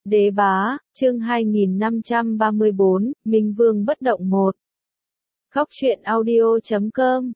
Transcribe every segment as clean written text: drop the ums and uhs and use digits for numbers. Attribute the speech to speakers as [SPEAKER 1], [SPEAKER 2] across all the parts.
[SPEAKER 1] Đế bá, chương 2534, Minh Vương bất động 1. Góc truyện audio.com.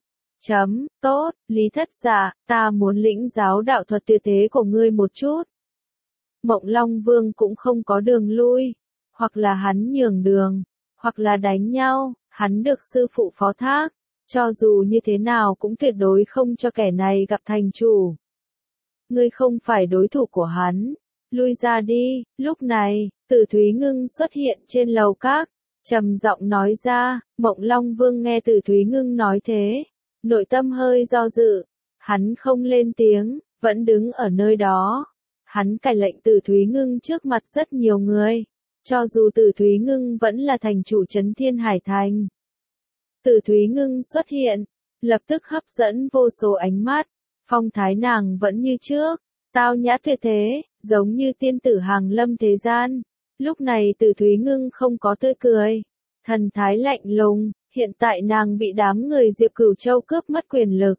[SPEAKER 1] Tốt, Lý Thất Dạ, ta muốn lĩnh giáo đạo thuật tuyệt thế của ngươi một chút. Mộng Long Vương cũng không có đường lui, hoặc là hắn nhường đường, hoặc là đánh nhau, hắn được sư phụ phó thác, cho dù như thế nào cũng tuyệt đối không cho kẻ này gặp thành chủ. Ngươi không phải đối thủ của hắn. Lui ra đi. Lúc này, Tử Thúy Ngưng xuất hiện trên lầu các, trầm giọng nói ra. Mộng Long Vương nghe Tử Thúy Ngưng nói thế, nội tâm hơi do dự, hắn không lên tiếng, vẫn đứng ở nơi đó. Hắn cai lệnh Tử Thúy Ngưng trước mặt rất nhiều người, cho dù Tử Thúy Ngưng vẫn là thành chủ trấn Thiên Hải Thành. Tử Thúy Ngưng xuất hiện, lập tức hấp dẫn vô số ánh mắt, phong thái nàng vẫn như trước, tao nhã tuyệt thế, giống như tiên tử hàng lâm thế gian. Lúc này Tử Thúy Ngưng không có tươi cười, thần thái lạnh lùng, hiện tại nàng bị đám người Diệp Cửu Châu cướp mất quyền lực.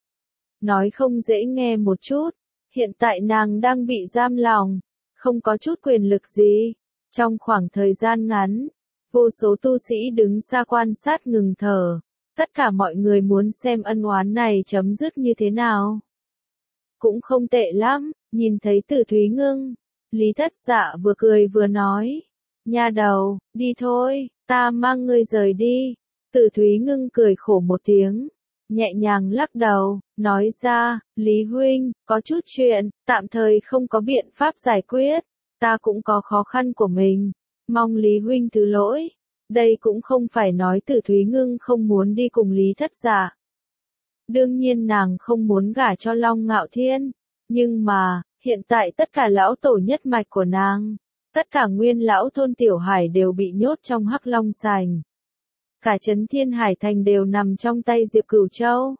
[SPEAKER 1] Nói không dễ nghe một chút, hiện tại nàng đang bị giam lòng, không có chút quyền lực gì. Trong khoảng thời gian ngắn, vô số tu sĩ đứng xa quan sát ngừng thở, tất cả mọi người muốn xem ân oán này chấm dứt như thế nào. Cũng không tệ lắm, nhìn thấy Tử Thúy Ngưng, Lý Thất Dạ vừa cười vừa nói, nha đầu, đi thôi, ta mang ngươi rời đi. Tử Thúy Ngưng cười khổ một tiếng, nhẹ nhàng lắc đầu, nói ra, Lý Huynh, có chút chuyện, tạm thời không có biện pháp giải quyết, ta cũng có khó khăn của mình, mong Lý Huynh thứ lỗi. Đây cũng không phải nói Tử Thúy Ngưng không muốn đi cùng Lý Thất Dạ. Đương nhiên nàng không muốn gả cho Long Ngạo Thiên, nhưng mà, hiện tại tất cả lão tổ nhất mạch của nàng, tất cả nguyên lão thôn Tiểu Hải đều bị nhốt trong Hắc Long Sành. Cả trấn Thiên Hải Thành đều nằm trong tay Diệp Cửu Châu.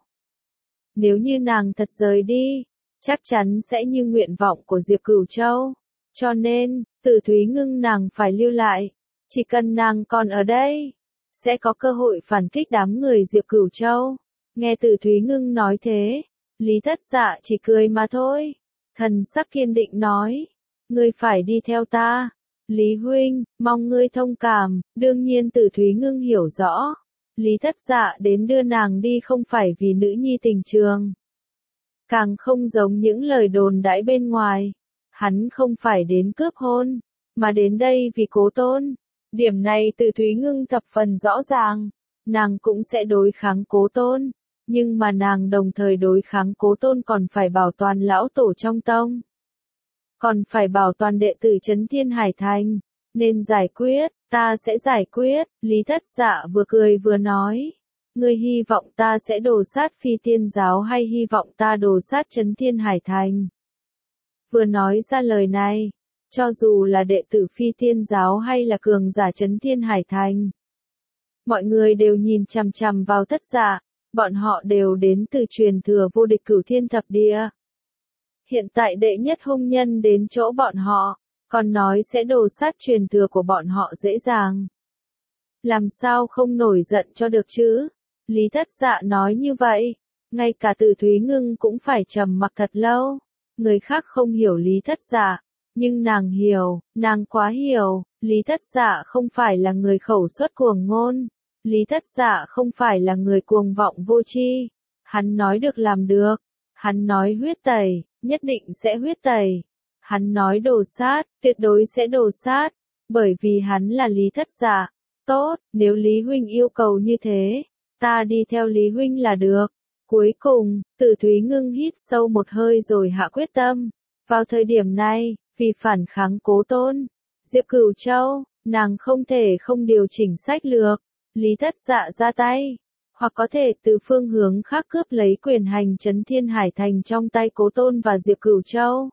[SPEAKER 1] Nếu như nàng thật rời đi, chắc chắn sẽ như nguyện vọng của Diệp Cửu Châu. Cho nên, Tử Thúy Ngưng nàng phải lưu lại, chỉ cần nàng còn ở đây, sẽ có cơ hội phản kích đám người Diệp Cửu Châu. Nghe Tử Thúy Ngưng nói thế, Lý Thất Dạ chỉ cười mà thôi. Thần sắc kiên định nói, ngươi phải đi theo ta. Lý Huynh, mong ngươi thông cảm. Đương nhiên Tử Thúy Ngưng hiểu rõ, Lý Thất Dạ đến đưa nàng đi không phải vì nữ nhi tình trường. Càng không giống những lời đồn đãi bên ngoài. Hắn không phải đến cướp hôn, mà đến đây vì Cố Tôn. Điểm này Tử Thúy Ngưng thập phần rõ ràng. Nàng cũng sẽ đối kháng Cố Tôn. Nhưng mà nàng đồng thời đối kháng Cố Tôn còn phải bảo toàn lão tổ trong tông. Còn phải bảo toàn đệ tử trấn Thiên Hải Thành. Nên giải quyết, ta sẽ giải quyết. Lý Thất Dạ vừa cười vừa nói. Ngươi hy vọng ta sẽ đồ sát Phi Tiên Giáo hay hy vọng ta đồ sát trấn Thiên Hải Thành? Vừa nói ra lời này, cho dù là đệ tử Phi Tiên Giáo hay là cường giả trấn Thiên Hải Thành, mọi người đều nhìn chằm chằm vào Thất Dạ. Bọn họ đều đến từ truyền thừa vô địch Cửu Thiên Thập Địa. Hiện tại đệ nhất hung nhân đến chỗ bọn họ, còn nói sẽ đồ sát truyền thừa của bọn họ dễ dàng. Làm sao không nổi giận cho được chứ? Lý Thất Dạ nói như vậy, ngay cả Tử Thúy Ngưng cũng phải trầm mặc thật lâu. Người khác không hiểu Lý Thất Dạ, nhưng nàng hiểu, nàng quá hiểu. Lý Thất Dạ không phải là người khẩu xuất cuồng ngôn. Lý Thất Dạ không phải là người cuồng vọng vô tri. Hắn nói được làm được. Hắn nói huyết tẩy, nhất định sẽ huyết tẩy. Hắn nói đồ sát, tuyệt đối sẽ đồ sát. Bởi vì hắn là Lý Thất Dạ. Tốt, nếu Lý Huynh yêu cầu như thế, ta đi theo Lý Huynh là được. Cuối cùng, Tử Thúy Ngưng hít sâu một hơi rồi hạ quyết tâm. Vào thời điểm này, vì phản kháng Cố Tôn, Diệp Cửu Châu, nàng không thể không điều chỉnh sách lược. Lý Thất Dạ ra tay, hoặc có thể từ phương hướng khác cướp lấy quyền hành trấn Thiên Hải Thành trong tay Cố Tôn và Diệp Cửu Châu.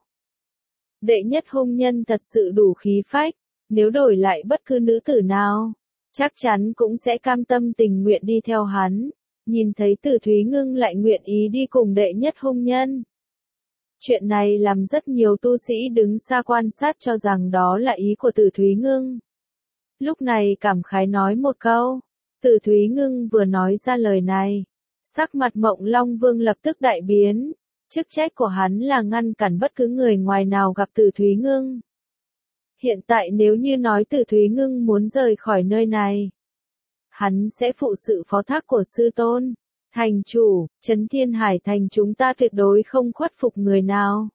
[SPEAKER 1] Đệ nhất hung nhân thật sự đủ khí phách, nếu đổi lại bất cứ nữ tử nào, chắc chắn cũng sẽ cam tâm tình nguyện đi theo hắn. Nhìn thấy Tử Thúy Ngưng lại nguyện ý đi cùng đệ nhất hung nhân. Chuyện này làm rất nhiều tu sĩ đứng xa quan sát cho rằng đó là ý của Tử Thúy Ngưng. Lúc này cảm khái nói một câu. Tử Thúy Ngưng vừa nói ra lời này, sắc mặt Mộng Long Vương lập tức đại biến. Chức trách của hắn là ngăn cản bất cứ người ngoài nào gặp Tử Thúy Ngưng. hiện tại nếu như nói Từ Thúy Ngưng muốn rời khỏi nơi này, hắn sẽ phụ sự phó thác của sư tôn. Thành chủ, Trấn Thiên Hải Thành chúng ta tuyệt đối không khuất phục người nào.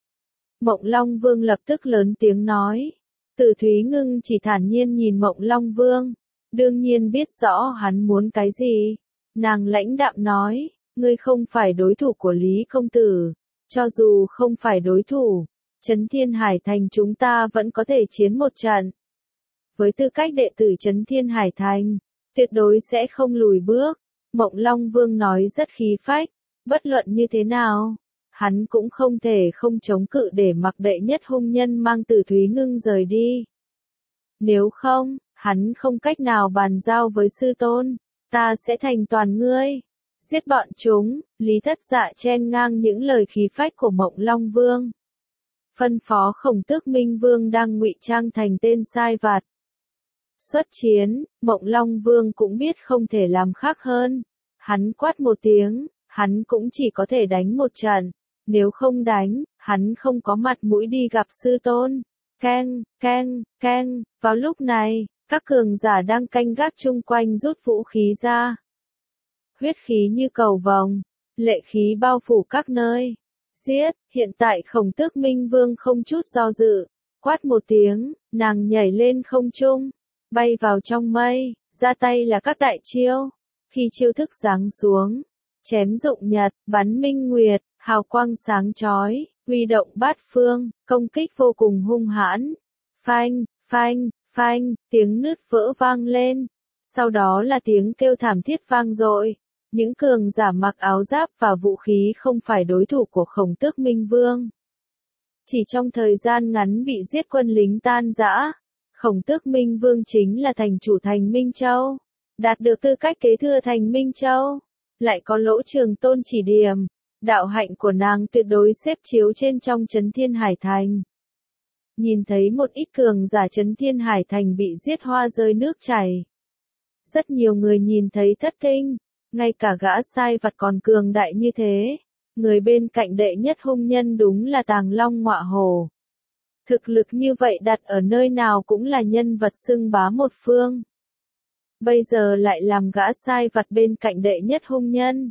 [SPEAKER 1] Mộng Long Vương lập tức lớn tiếng nói. Từ Thúy Ngưng chỉ thản nhiên nhìn Mộng Long Vương. Đương nhiên biết rõ hắn muốn cái gì. Nàng lãnh đạm nói, ngươi không phải đối thủ của Lý công tử. Cho dù không phải đối thủ, Trấn Thiên Hải Thành chúng ta vẫn có thể chiến một trận. Với tư cách đệ tử Trấn Thiên Hải Thành, tuyệt đối sẽ không lùi bước. Mộng Long Vương nói rất khí phách, bất luận như thế nào, hắn cũng không thể không chống cự để mặc đệ nhất hung nhân mang Từ Thúy Ngưng rời đi. Nếu không, hắn không cách nào bàn giao với sư tôn, ta sẽ thành toàn ngươi. Giết bọn chúng, Lý Thất Dạ chen ngang những lời khí phách của Mộng Long Vương. Phân phó Khổng Tước Minh Vương đang ngụy trang thành tên sai vặt. Xuất chiến, Mộng Long Vương cũng biết không thể làm khác hơn. Hắn quát một tiếng, hắn cũng chỉ có thể đánh một trận. Nếu không đánh, hắn không có mặt mũi đi gặp sư tôn. Keng, keng, keng, vào lúc này, các cường giả đang canh gác chung quanh rút vũ khí ra. Huyết khí như cầu vồng, lệ khí bao phủ các nơi. Giết, hiện tại Khổng Tước Minh Vương không chút do dự. Quát một tiếng, nàng nhảy lên không trung, bay vào trong mây, ra tay là các đại chiêu. Khi chiêu thức giáng xuống, chém dụng nhật, bắn minh nguyệt, hào quang sáng chói, huy động bát phương, công kích vô cùng hung hãn. Phanh, phanh, phanh, tiếng nứt vỡ vang lên. Sau đó là tiếng kêu thảm thiết vang dội. Những cường giả mặc áo giáp và vũ khí không phải đối thủ của Khổng Tước Minh Vương. Chỉ trong thời gian ngắn bị giết quân lính tan rã. Khổng Tước Minh Vương chính là thành chủ thành Minh Châu. Đạt được tư cách kế thừa thành Minh Châu. Lại có Lỗ Trường Tôn chỉ điểm. Đạo hạnh của nàng tuyệt đối xếp chiếu trên trong Trấn Thiên Hải Thành. Nhìn thấy một ít cường giả Trấn Thiên Hải Thành bị giết hoa rơi nước chảy. Rất nhiều người nhìn thấy thất kinh. Ngay cả gã sai vặt còn cường đại như thế. Người bên cạnh đệ nhất hung nhân đúng là Tàng Long Ngọa Hổ. Thực lực như vậy đặt ở nơi nào cũng là nhân vật xưng bá một phương. Bây giờ lại làm gã sai vặt bên cạnh đệ nhất hung nhân.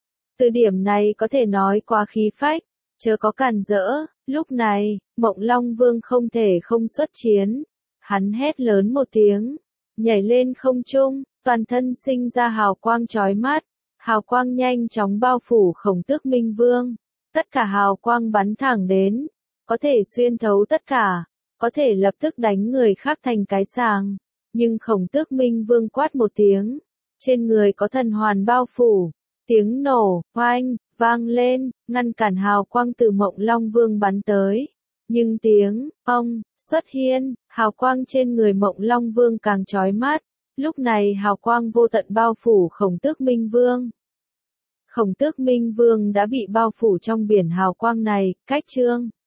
[SPEAKER 1] Từ điểm này có thể nói quá khí phách, chớ có cản rỡ. Lúc này, Mộng Long Vương không thể không xuất chiến. Hắn hét lớn một tiếng, nhảy lên không trung, toàn thân sinh ra hào quang chói mắt. Hào quang nhanh chóng bao phủ Khổng Tước Minh Vương. Tất cả hào quang bắn thẳng đến, có thể xuyên thấu tất cả, có thể lập tức đánh người khác thành cái sàng. Nhưng Khổng Tước Minh Vương quát một tiếng, trên người có thần hoàn bao phủ. Tiếng nổ, oanh, vang lên, ngăn cản hào quang từ Mộng Long Vương bắn tới. Nhưng tiếng, ông, xuất hiện, hào quang trên người Mộng Long Vương càng chói mắt. Lúc này hào quang vô tận bao phủ Khổng Tước Minh Vương. Khổng Tước Minh Vương đã bị bao phủ trong biển hào quang này, cách chương.